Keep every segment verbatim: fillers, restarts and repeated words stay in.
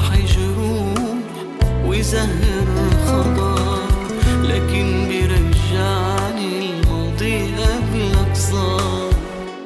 بيفتح جروح ويزهر خضار، لكن بيرجعني الماضي قبلك صار.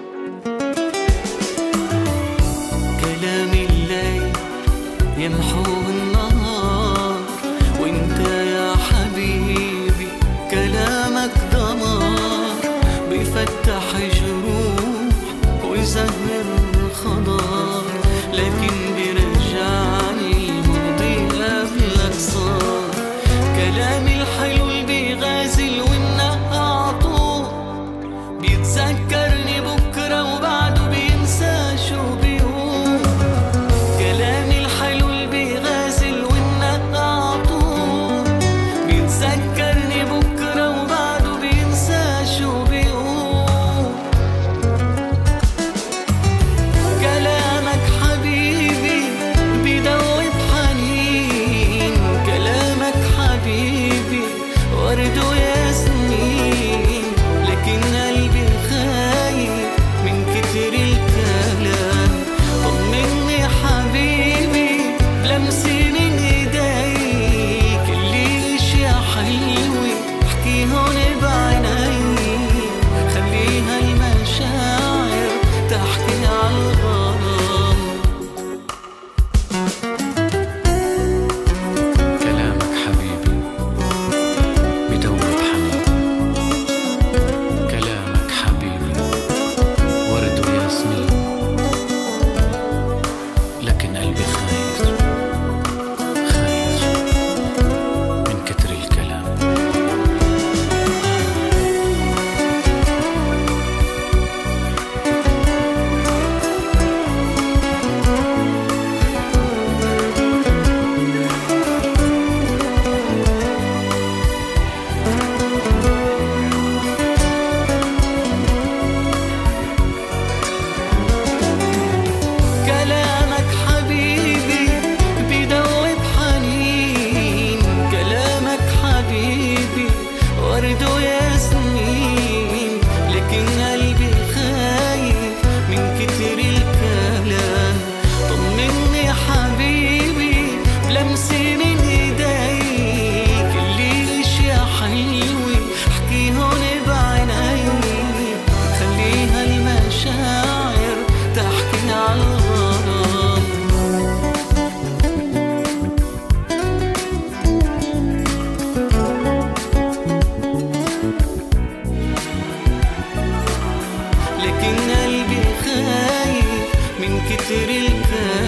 كلام الليل يمحو النهار، وانت يا حبيبي كلامك دمار، بيفتح جروح ويزهر خضار، لكن بيرجعني الماضي قبلك صار. كلامي الحلو اللي بيغازل والنقع طول، بيتذكرني بكرة وبعده بينسى شو بيقول. كلامي الحلو اللي بيغازل والنقع طول، بيتذكرني بكرة وبعده بينسى شو بيقول. كلامك حبيبي بيدوب حنين، كلامك حبيبي ورد وياسمين، لكن قلبي خايف من كتر الكلام. طمني حبيبي بلمسي من ايديك، اللي اشياء حلوة احكي هون بعيني، خليها المشاعر تحكي عالغرام. كلامك حبيبي بدوب حنين، كلامك حبيبي ورد وياسمين، لكن قلبي خايف خايف من كتر الكلام. كلامك حبيبي بيدوب حنين، كلامك حبيبي ورد وياسمين، لكن قلبي خايف من كتر الكلام. طمني حبيبي بلمسي من ايديك، اللي اشياء حلوة احكي هون بعيني، خليها المشاعر تحكي عالغرام. لكن قلبي خايف من كتر الكلام.